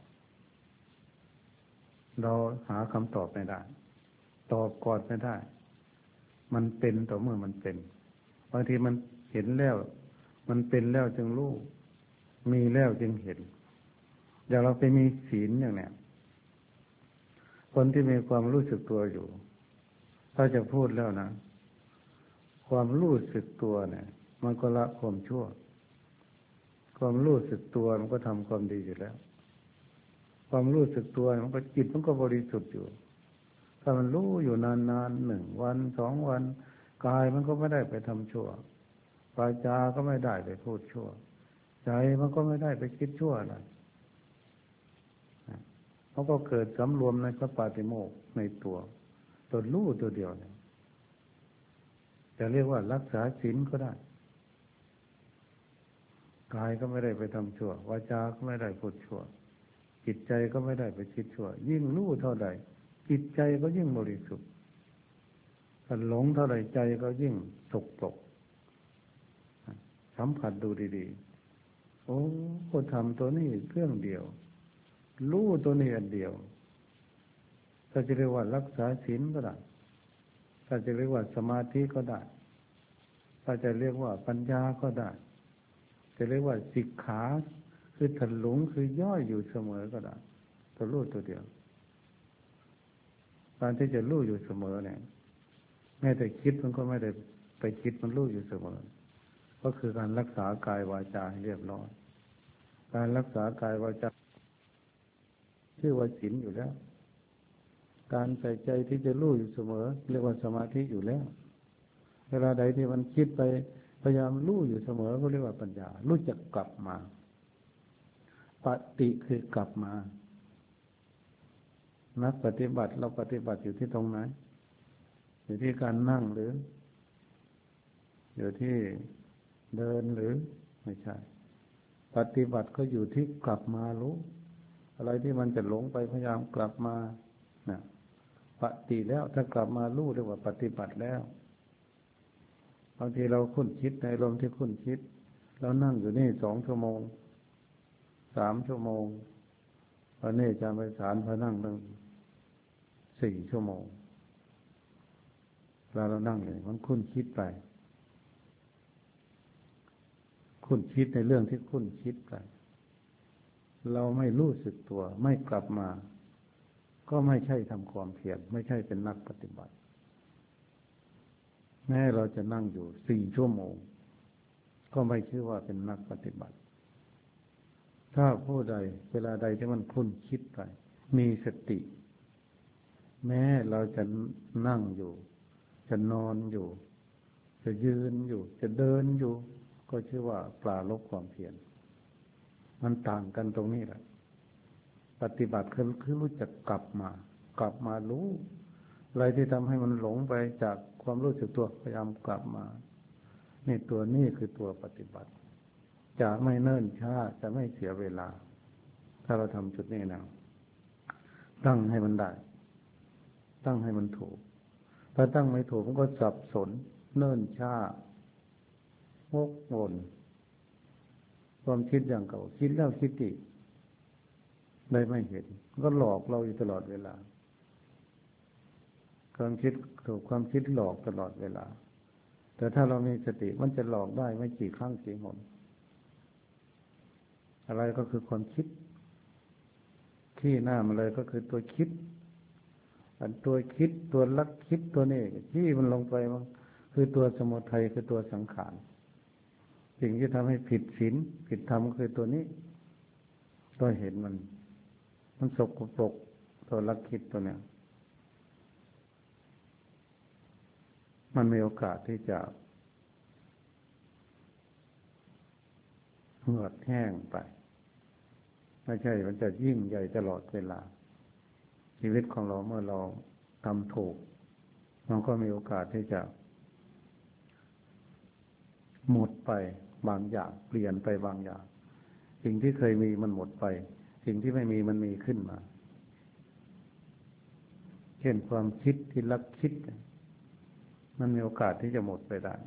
เราหาคำตอบไม่ได้ตอบก่อนไม่ได้มันเป็นต่อเมื่อมันเป็นบางทีมันเห็นแล้วมันเป็นแล้วจึงรู้มีแล้วจึงเห็นอย่างเราไปมีศีลอย่างเนี้ยคนที่มีความรู้สึกตัวอยู่ถ้าจะพูดแล้วนะความรู้สึกตัวเนี่ยมันก็ละความชั่วความรู้สึกตัวมันก็ทำความดีอยู่แล้วความรู้สึกตัวมันก็จิตมันก็บริสุทธิ์อยู่ถ้ามันรู้อยู่นานๆ1 วัน2 วันกายมันก็ไม่ได้ไปทำชั่ววาจาก็ไม่ได้ไปพูดชั่วใจมันก็ไม่ได้ไปคิดชั่วอะไรเขาก็เกิดสำรวมในพระปาติโมกข์ในตัวรู้ตัวเดียวเนี่ยจะเรียกว่ารักษาศีลก็ได้กายก็ไม่ได้ไปทำชั่ววาจาก็ไม่ได้พูดชั่วจิตใจก็ไม่ได้ไปคิดชั่วยิ่งรู้เท่าใดจิตใจก็ยิ่งบริสุทธิ์ถ้าหลงเท่าใดใจก็ยิ่งสกปรกสัมผัสดูดีๆโอ้ก็ทำตัวนี้เรื่องเดียวรู้ตัวนี้อันเดียวถ้าจะเรียกว่ารักษาศีลก็ได้ถ้าจะเรียกว่าสมาธิก็ได้ถ้าจะเรียกว่าปัญญาก็ได้จะเรียกว่าสิกขาคือถลุงคือย่อยอยู่เสมอก็ได้ตัวรู้ตัวเดียวการที่จะรู้อยู่เสมอเนี่ยแม้แต่คิดมันก็ไม่ได้ไปคิดมันรู้อยู่เสมอก็คือการรักษากายวาจาให้เรียบร้อยการรักษากายวาจาชื่อว่าศีลอยู่แล้วการใส่ใจที่จะรู้อยู่เสมอเรียกว่าสมาธิอยู่แล้วเวลาใดที่มันคิดไปพยายามรู้อยู่เสมอก็เรียกว่าปัญญารู้จักกลับมาปฏิคือกลับมานักปฏิบัติเราปฏิบัติอยู่ที่ตรงไหนอยู่ที่การนั่งหรืออยู่ที่เดินหรือไม่ใช่ปฏิบัติก็อยู่ที่กลับมารู้อะไรที่มันจะหลงไปพยายามกลับมานะปฏิแล้วถ้ากลับมารู้เรียกว่าปฏิบัติแล้วบางทีเราคุ้นคิดในลมที่คุ้นคิดเรานั่งอยู่นี่2 ชั่วโมง3 ชั่วโมงวันนี้อาจารย์ไพศาลพานั่งตั้ง4 ชั่วโมงเรานั่งเลยมันคุ้นคิดไปคุ้นคิดในเรื่องที่คุ้นคิดไปเราไม่รู้สึกตัวไม่กลับมาก็ไม่ใช่ทำความเพียรไม่ใช่เป็นนักปฏิบัติแม้เราจะนั่งอยู่4 ชั่วโมงก็ไม่ชื่อว่าเป็นนักปฏิบัติถ้าผู้ใดเวลาใดที่มันคุ้นคิดไปมีสติแม้เราจะนั่งอยู่จะนอนอยู่จะยืนอยู่จะเดินอยู่ก็ชื่อว่าปราลบความเพียรมันต่างกันตรงนี้แหละปฏิบัติคือรู้จักกลับมารู้อะไรที่ทำให้มันหลงไปจากความรู้สึกตัวพยายามกลับมานี่ตัวนี้คือตัวปฏิบัติจะไม่เนิ่นช้าจะไม่เสียเวลาถ้าเราทำจุดนี้นะตั้งให้มันได้ตั้งให้มันถูกถ้าตั้งไม่ถูกมันก็สับสนเนิ่นช้าวกวนความคิดอย่างเก่าคิดแล้วคิดอีกได้ไม่เห็นก็หลอกเราอยู่ตลอดเวลาความคิดถูกความคิดหลอกตลอดเวลาแต่ถ้าเรามีสติมันจะหลอกได้ไม่กี่ครั้งกี่หนอะไรก็คือความคิดที่หน้ามันเลยก็คือตัวคิดอันตัวคิดตัวลักคิดตัวนี้ที่มันลงไปมันคือตัวสมุทัยคือตัวสังขารสิ่งที่ทำให้ผิดศีลผิดธรรมคือตัวนี้ก็เห็นมันสกปรกตัวลักคิดตัวเนี้ยมันมีโอกาสที่จะเหือดแห้งไปไม่ใช่มันจะยิ่งใหญ่ตลอดเวลาชีวิตของเราเมื่อเราทำถูกมันก็มีโอกาสที่จะหมดไปบางอย่างเปลี่ยนไปบางอย่างสิ่งที่เคยมีมันหมดไปสิ่งที่ไม่มีมันมีขึ้นมาเช่นความคิดที่ลักคิดมันมีโอกาสที่จะหมดไปได้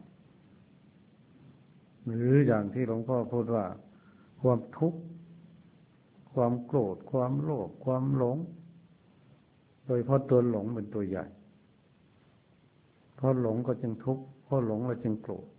หรืออย่างที่หลวงพ่อพูดว่าความทุกข์ความโกรธความโลภความหลงโดยเพราะตัวหลงเป็นตัวใหญ่เพราะหลงก็จึงทุกข์เพราะหลงเราจึงโกรธ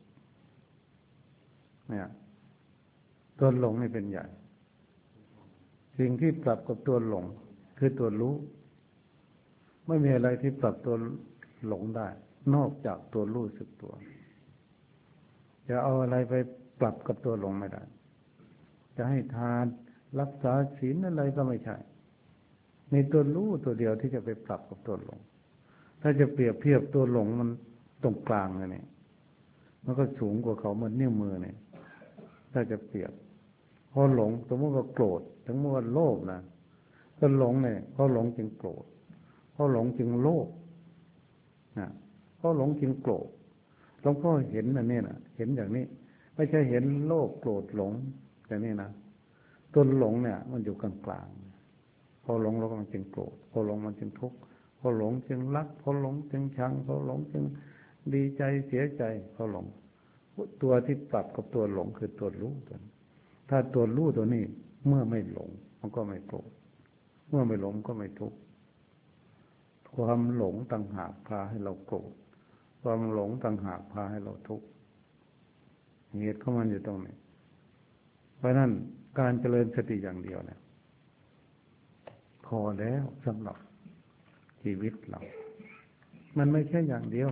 เนี่ยตัวหลงนี่เป็นใหญ่สิ่งที่ปรับกับตัวหลงคือตัวรู้ไม่มีอะไรที่ปรับตัวหลงได้นอกจากตัวรู้สึกตัวจะเอาอะไรไปปรับกับตัวหลงไม่ได้จะให้ทานรักษาศีลอะไรก็ไม่ใช่ในตัวรู้ตัวเดียวที่จะไปปรับกับตัวหลงถ้าจะเปรียบเทียบตัวหลงมันตรงกลางเลยเนี่ยมันก็สูงกว่าเขาเหมือนนิ้วมือเนี่ยถ้าจะเปรียบพอหลงสมมติว่าโกรธถึงเมื่อโลภนะก็หลงเนี่ยพอหลงจึงโกรธพอหลงจึงโลภนะพอหลงจึงโกรธหลวงพ่อเห็นอันนี้นะเห็นอย่างนี้ไม่ใช่เห็นโลภโกรธหลงอย่างนี้นะตัวหลงเนี่ยมันอยู่กลางๆพอหลงเราก็มันจึงโกรธพอหลงมันจึงทุกข์พอหลงจึงรักพอหลงจึงชังพอหลงจึงดีใจเสียใจพอหลงตัวที่ปรับกับตัวหลงคือตัวรู้ตัวนี้ถ้าตัวรู้ตัวนี้เมื่อไม่หลงมันก็ไม่โกรธเมื่อไม่หลงก็ไม่ทุกข์ความหลงต่างหากพาให้เราโกรธความหลงต่างหากพาให้เราทุกข์เหตุของมันอยู่ตรงนี้เพราะนั้นการเจริญสติอย่างเดียวเนี่ยพอแล้วสำหรับชีวิตเรามันไม่ใช่อย่างเดียว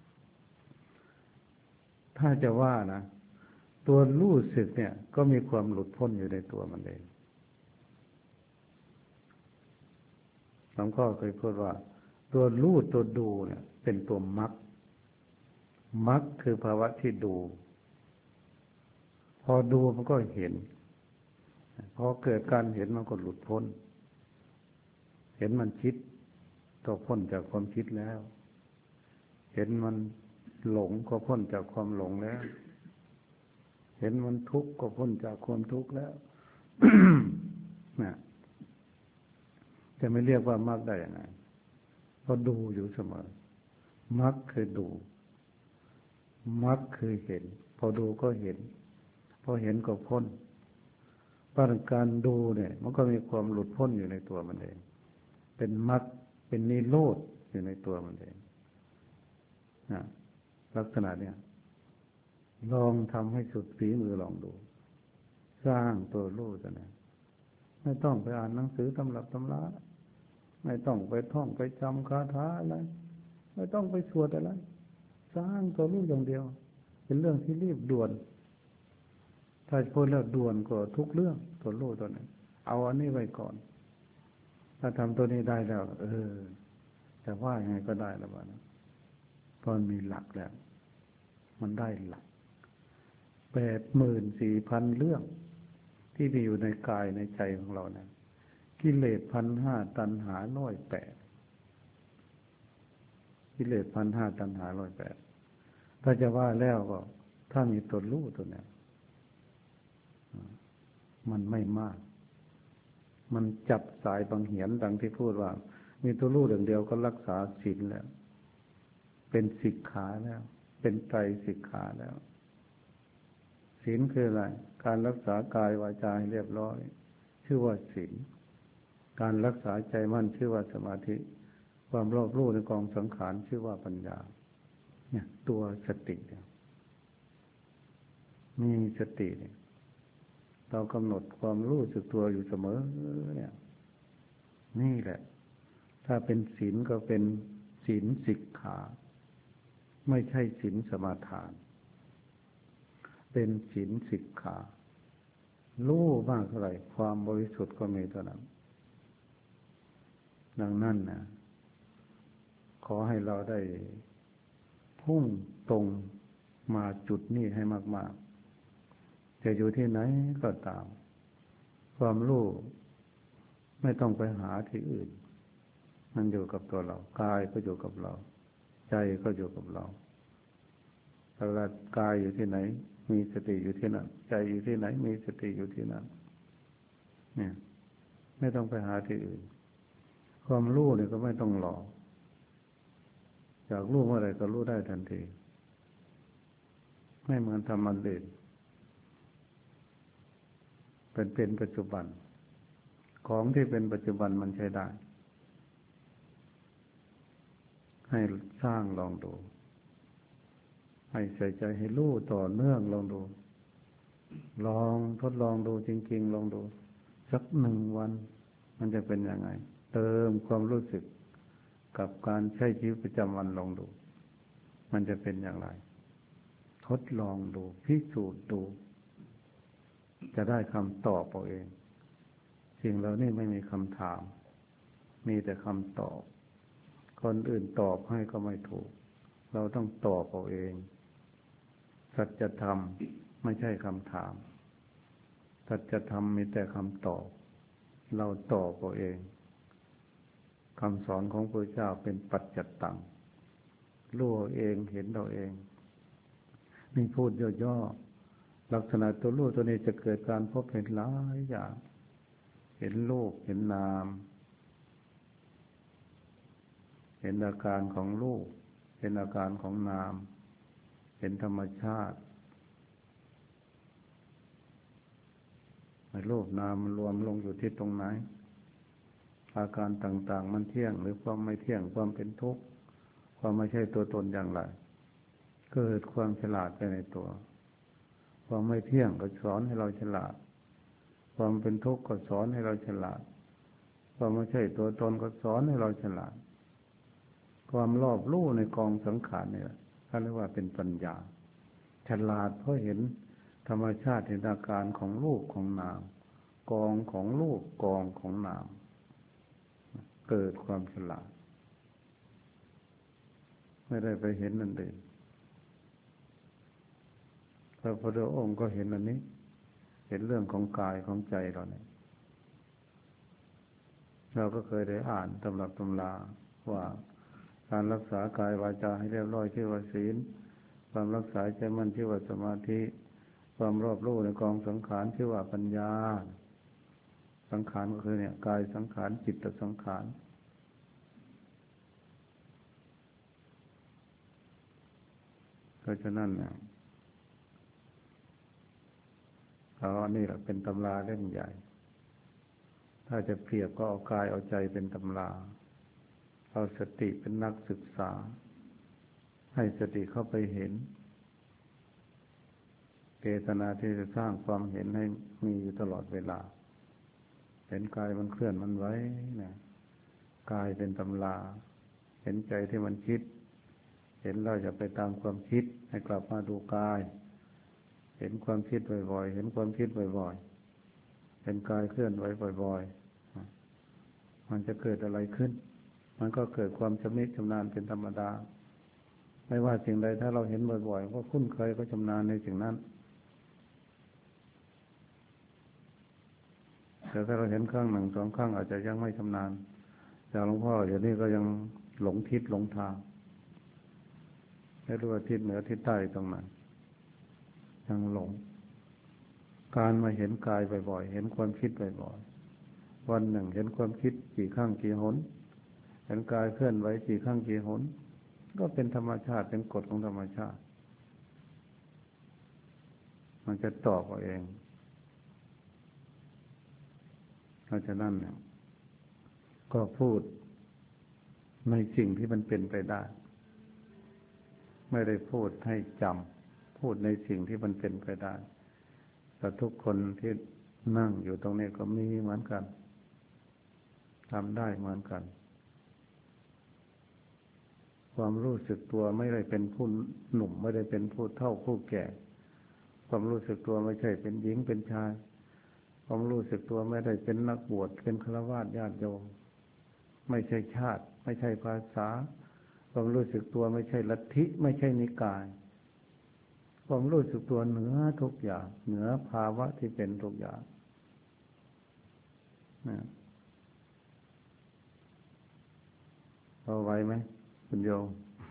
ถ้าจะว่านะตัวรู้สึกเนี่ยก็มีความหลุดพ้นอยู่ในตัวมันเองหลวงพ่อเคยพูดว่าตัวรู้ตัวดูเนี่ยเป็นตัวมรรคมรรคคือภาวะที่ดูพอดูมันก็เห็นพอเกิดการเห็นมันก็หลุดพ้นเห็นมันคิดก็พ้นจากความคิดแล้วเห็นมันหลงก็พ้นจากความหลงแล้วเห็นมันทุกข์ก็พ้นจากความทุกข์แล้ว นะจะไม่เรียกว่ามรรคได้ยังไงเพราะดูอยู่เสมอมรรคคือดูมรรคคือเห็นพอดูก็เห็นพอเห็นก็พ้นเพราะการดูเนี่ยมันก็มีความหลุดพ้นอยู่ในตัวมันเองเป็นมรรคเป็นนิโรธอยู่ในตัวมันเองนะลักษณะเนี้ยลองทำให้สุดฝีมือลองดูสร้างตัวรู้ตัวนี้ไม่ต้องไปอ่านหนังสือตำรับตำราไม่ต้องไปท่องไปจำคาถาอะไรไม่ต้องไปสวดอะไรสร้างตัวรู้อย่างเดียวเป็นเรื่องที่รีบด่วนถ้าพูดแล้วด่วนก็ทุกเรื่องตัวรู้ตัวนี้เอาอันนี้ไว้ก่อนถ้าทำตัวนี้ได้แล้วแต่ว่ายังไงก็ได้แล้วบ้างตอนมีหลักแล้วมันได้หลัก84,000เรื่องที่มีอยู่ในกายในใจของเรานะกิเลส1,500ตัณหา108กิเลส1,500ตัณหา108ถ้าจะว่าแล้วก็ถ้ามีตัวรู้ตัวเนี้ยมันไม่มากมันจับสายบางเหียนดังที่พูดว่ามีตัวรู้อย่างเดียวก็รักษาศีลแล้วเป็นสิกขาแล้วเป็นไตรสิกขาแล้วศีลคืออะไรการรักษากายวาจาให้เรียบร้อยชื่อว่าศีลการรักษาใจมั่นชื่อว่าสมาธิความรอบรู้ในกองสังขารชื่อว่าปัญญาเนี่ยตัวสติเนี่ยมีสติเนี่ยเรากำหนดความรู้สึกตัวอยู่เสมอเนี่ยนี่แหละถ้าเป็นศีลก็เป็นศีลสิกขาไม่ใช่ศีลสมาทานเป็นศีลสิกขารู้มากเท่าไหร่ความบริสุทธิ์ก็มีเท่านั้นดังนั้นนะขอให้เราได้พุ่งตรงมาจุดนี้ให้มากๆจะอยู่ที่ไหนก็ตามความรู้ไม่ต้องไปหาที่อื่นมันอยู่กับตัวเรากายก็อยู่กับเราใจก็อยู่กับเราเวลากายอยู่ที่ไหนมีสติอยู่ที่นั่นใจอยู่ที่ไหนมีสติอยู่ที่นั่นเนี่ยไม่ต้องไปหาที่อื่นความรู้เนี่ยก็ไม่ต้องรออยากรู้เมื่อไหร่ก็รู้ได้ทันทีไม่เหมือนทำมันเล่นเป็นปัจจุบันของที่เป็นปัจจุบันมันใช้ได้ให้สร้างลองดูให้ใส่ใจให้รู้ต่อเนื่องลองดูลองทดลองดูจริงๆลองดูสัก1 วันมันจะเป็นยังไงเติมความรู้สึกกับการใช้ชีวิตประจำวันลองดูมันจะเป็นอย่างไรทดลองดูพิสูจน์ดูจะได้คำตอบเอาเองสิ่งเหล่านี้ไม่มีคำถามมีแต่คำตอบคนอื่นตอบให้ก็ไม่ถูกเราต้องตอบเอาเองสัจธรรมไม่ใช่คำถามสัจธรรมมีแต่คำตอบเราตอบเอาเองคำสอนของพระเจ้าเป็นปัจจัตตังรู้เองเห็นเราเองนี่พูดย่อลักษณะตัวรู้ตัวนี้จะเกิดการพบเห็นหลายอย่างเห็นรูปเห็นนามเห็นอาการของรูปเห็นอาการของนามเห็นธรรมชาติในรูปนามมันรวมลงอยู่ที่ตรงไหนอาการต่างๆมันเที่ยงหรือความไม่เที่ยงความเป็นทุกข์ความไม่ใช่ตัวตนอย่างไรเกิดความฉลาดไปในตัวความไม่เที่ยงก็สอนให้เราฉลาดความเป็นทุกข์ก็สอนให้เราฉลาดความไม่ใช่ตัวตนก็สอนให้เราฉลาดความรอบรู้ในกองสังขารเนี่ยเขาเรียกว่าเป็นปัญญาฉลาดเพราะเห็นธรรมชาติเห็นอาการของรูปของนามกองของรูปกองของนามเกิดความฉลาดไม่ได้ไปเห็นนั่นเองพระพุทธองค์ก็เห็นอันนี้เห็นเรื่องของกายของใจเราเนี่ยเราก็เคยได้อ่านตำรับตำราว่าการรักษากายวาจาให้เรียบร้อยชื่อว่าศีลความรักษาใจมั่นชื่อว่าสมาธิความรอบรู้ในกองสังขารชื่อว่าปัญญาสังขารก็คือเนี่ยกายสังขารจิตสังขารเพราะฉะนั้นเนี่ยอันนี้แหละเป็นตำราเล่มใหญ่ถ้าจะเปรียบก็เอากายเอาใจเป็นตำราเอาสติเป็นนักศึกษาให้สติเข้าไปเห็นเจตนาที่จะสร้างความเห็นให้มีอยู่ตลอดเวลาเห็นกายมันเคลื่อนมันไหวนะกายเป็นตำราเห็นใจที่มันคิดเห็นเราจะไปตามความคิดให้กลับมาดูกายเห็นความคิดบ่อยๆเห็นความคิดบ่อยๆเห็นกายเคลื่อนไหวบ่อยๆมันจะเกิดอะไรขึ้นมันก็เกิดความชำนิชำนาญเป็นธรรมดาไม่ว่าสิ่งใดถ้าเราเห็นบ่อยๆก็คุ้นเคยก็ชำนาญในสิ่งนั้นแต่ถ้าเราเห็นครั้งหนึ่งสองครั้งอาจจะยังไม่ชำนาญอย่างหลวงพ่ออย่างนี้ก็ยังหลงทิศหลงทางไม่รู้ว่าทิศเหนือทิศใต้ตรงไหนยังหลงการมาเห็นกายบ่อยๆเห็นความคิดบ่อยๆวันหนึ่งเห็นความคิดกี่ครั้งกี่หนเห็นกายเคลื่อนไหวกี่ครั้งกี่หนก็เป็นธรรมชาติเป็นกฎของธรรมชาติมันจะตอบเอาเองเพราะฉะนั้นเนี่ยก็พูดในสิ่งที่มันเป็นไปได้ไม่ได้พูดให้จำพูดในสิ่งที่มันเป็นไปได้แต่ทุกคนที่นั่งอยู่ตรงนี้ก็มีเหมือนกันทำได้เหมือนกันความรู้สึกตัวไม่ได้เป็นผู้หนุ่มไม่ได้เป็นผู้เฒ่าผู้แก่ความรู้สึกตัวไม่ใช่เป็นหญิงเป็นชายความรู้สึกตัวไม่ได้เป็นนักบวชเป็นฆราวาสญาติโยมไม่ใช่ชาติไม่ใช่ภาษาความรู้สึกตัวไม่ใช่ลัทธิไม่ใช่นิกายความรู้สึกตัวเหนือทุกอย่างเหนือภาวะที่เป็นทุกอย่างนะเอาไว้ไหมคุณโยม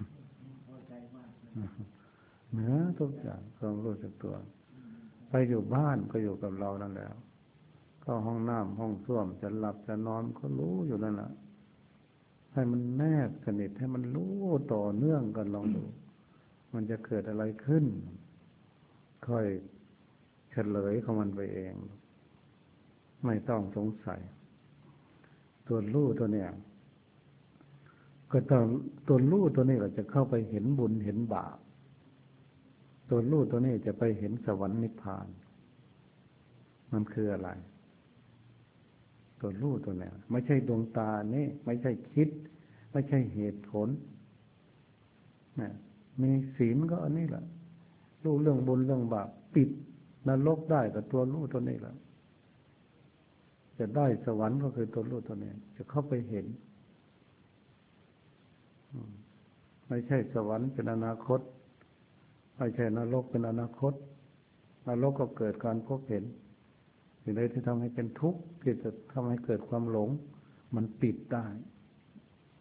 เหนือทุกอย่างความรู้สึกตัวไปอยู่บ้านก็อยู่กับเรานั่นแหละเข้าห้องน้ำห้องส้วมจะหลับจะนอนก็รู้อยู่นั่นแหละให้มันแนบสนิทให้มันรู้ต่อเนื่องกันลองดูมันจะเกิดอะไรขึ้นค่อยเฉลยของมันไปเองไม่ต้องสงสัยตัวรู้ตัวเนี้ยก็ต้องตัวรู้ตัวนี้เราจะเข้าไปเห็นบุญเห็นบาปตัวรู้ตัวนี้จะไปเห็นสวรรค์นิพพานมันคืออะไรตัวรู้ตัวเนี้ยไม่ใช่ดวงตานี่ไม่ใช่คิดไม่ใช่เหตุผลนะมีศีลก็อันนี้แหละรู้เรื่องบุญเรื่องบาปปิดนรกได้กับตัวรู้ตัวนี้แหละจะได้สวรรค์ก็คือตัวรู้ตัวนี้จะเข้าไปเห็นไม่ใช่สวรรค์เป็นอนาคตไม่ใช่นรกเป็นอนาคตนรกก็เกิดการพบเห็นสิ่งใดที่ทำให้เป็นทุกข์ที่จะทำให้เกิดความหลงมันปิดได้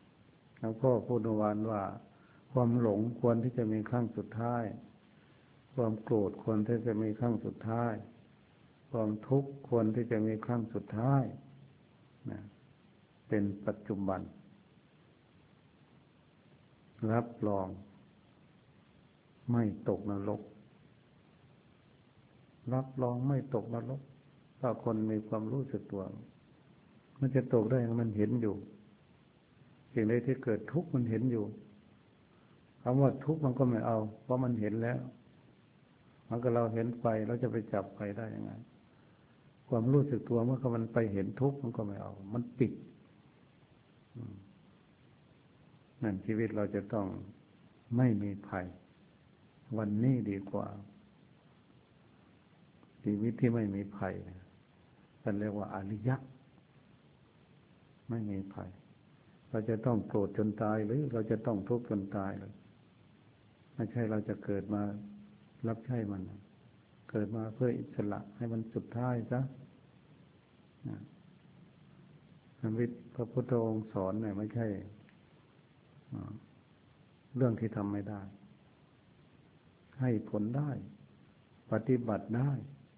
แล้วก็พูดวานว่าความหลงควรที่จะมีครั้งสุดท้ายคความโกรธควรที่จะมีครั้งสุดท้ายความทุกข์ควรที่จะมีครั้งสุดท้ายนะเป็นปัจจุบันรับรองไม่ตกนรกรับรองไม่ตกนรกถ้าคนมีความรู้สึกตัวมันจะตกได้มันเห็นอยู่สิ่งใดที่เกิดทุกข์มันเห็นอยู่คำว่าทุกข์มันก็ไม่เอาเพราะมันเห็นแล้วมันก็เราเห็นไฟเราจะไปจับไฟได้ยังไงความรู้สึกตัวเมื่อมันไปเห็นทุกข์มันก็ไม่เอามันปิดนั่นชีวิตเราจะต้องไม่มีภัยวันนี้ดีกว่าชีวิตที่ไม่มีภัยท่านเรียกว่าอริยะไม่มีภัยเราจะต้องโกรธจนตายหรือเราจะต้องทุกข์จนตายเลยไม่ใช่เราจะเกิดมารับใช้มันเกิดมาเพื่ออิสระให้มันสุดท้ายซะพระพุทธองค์สอนเนี่ยไม่ใช่เรื่องที่ทำไม่ได้ให้ผลได้ปฏิบัติได้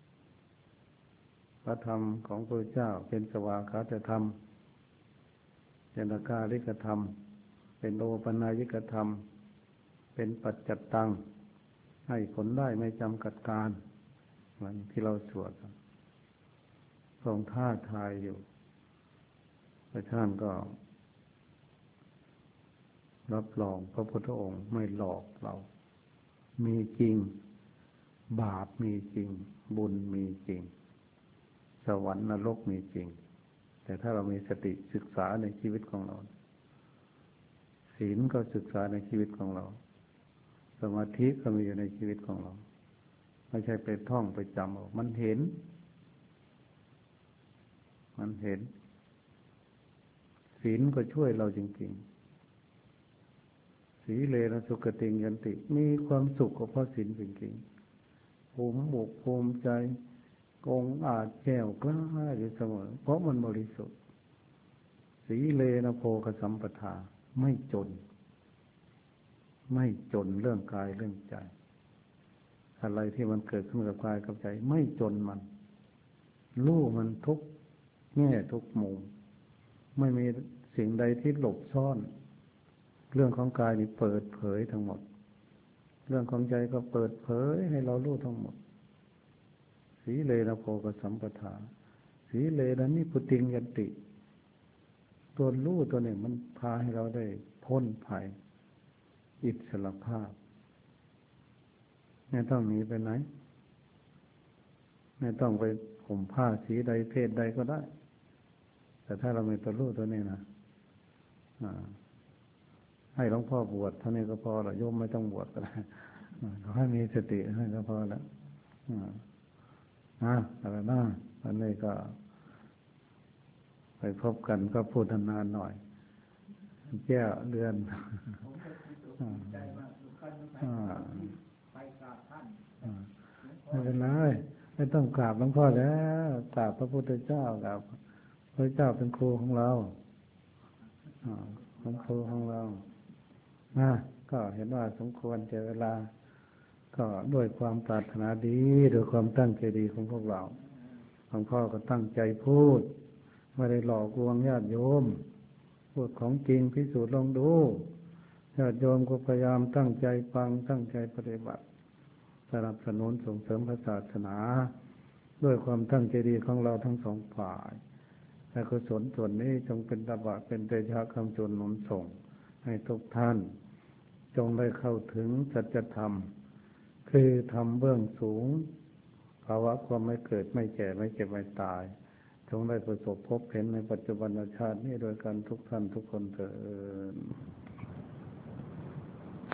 พระธรรมของพระเจ้าเป็นสวากขาตธรรมเป็นอาการลิกธรรมเป็นโอปัญญิกธรรมเป็นปัจจัตตังให้ผลได้ไม่จำกัดการเหมือนที่เราสวดทรงท้าทายอยู่พระท่านก็รับรองพระพุทธองค์ไม่หลอกเรามีจริงบาปมีจริงบุญมีจริงสวรรค์นรกมีจริงแต่ถ้าเรามีสติศึกษาในชีวิตของเราศีลก็ศึกษาในชีวิตของเราสมาธิก็มีอยู่ในชีวิตของเราไม่ใช่ไปท่องไปจำเอามันเห็นศีลก็ช่วยเราจริงๆสีเลนะสุขติงยันติมีความสุขก็เพราะศีลจริงๆภูมิอกภูมิใจกงอาจแก้วกล้าอยู่เสมอเพราะมันบริสุทธิ์สีเลนะโภคสัมปทาไม่จนเรื่องกายเรื่องใจอะไรที่มันเกิดขึ้นกับกายกับใจไม่จนมันรู้มันทุกแง่ทุกมุมไม่มีสิ่งใดที่หลบซ่อนเรื่องของกายนี่เปิดเผยทั้งหมดเรื่องของใจก็เปิดเผยให้เรารู้ทั้งหมดสีเลนะโภคสัมปทาสีเลนะนิพุติงยันติตัวรู้ตัวหนึ่งมันพาให้เราได้พ้นภัยอิสรภาพไม่ต้องหนีไปไหนไม่ต้องไปห่มผ้าสีใดเพศใดก็ได้แต่ถ้าเรามีตัวรู้ตัวนี้นะให้หลวงพ่อบวชเท่านี้ก็พอละโยมไม่ต้องบวชก็ได้เขาให้มีสติให้ก็พอแล้วอะไรนะวันนี้ก็ไปพบกันก็พูดนานๆหน่อยแก้วเดือนไม่เป็นไรไม่ต้องกราบหลวงพ่อแล้วกราบพระพุทธเจ้ากราบพระเจ้าเป็นครูของเราเป็นครูของเราก็เห็นว่าสมควรเจอเวลาก็ด้วยความปรารถนาดีด้วยความตั้งใจดีของพวกเราหลวงพ่อก็ตั้งใจพูดไม่ได้หลอกลวงญาติโยมพูดของจริงพิสูจน์ลองดูญาติโยมก็พยายามตั้งใจฟังตั้งใจปฏิบัติสนับสนุนส่งเสริมพระศาสนาด้วยความตั้งใจดีของเราทั้งสองฝ่ายแต่กุศลส่วนนี้จงเป็นตบะเป็นเตชะคำจุนหนุนส่งให้ทุกท่านจงได้เข้าถึงสัจธรรมคือธรรมเบื้องสูงภาวะความไม่เกิดไม่แก่ไม่เจ็บไม่ตายจงได้ประสบพบเห็นในปัจจุบันชาตินี้โดยการทุกท่านทุกคนเถิด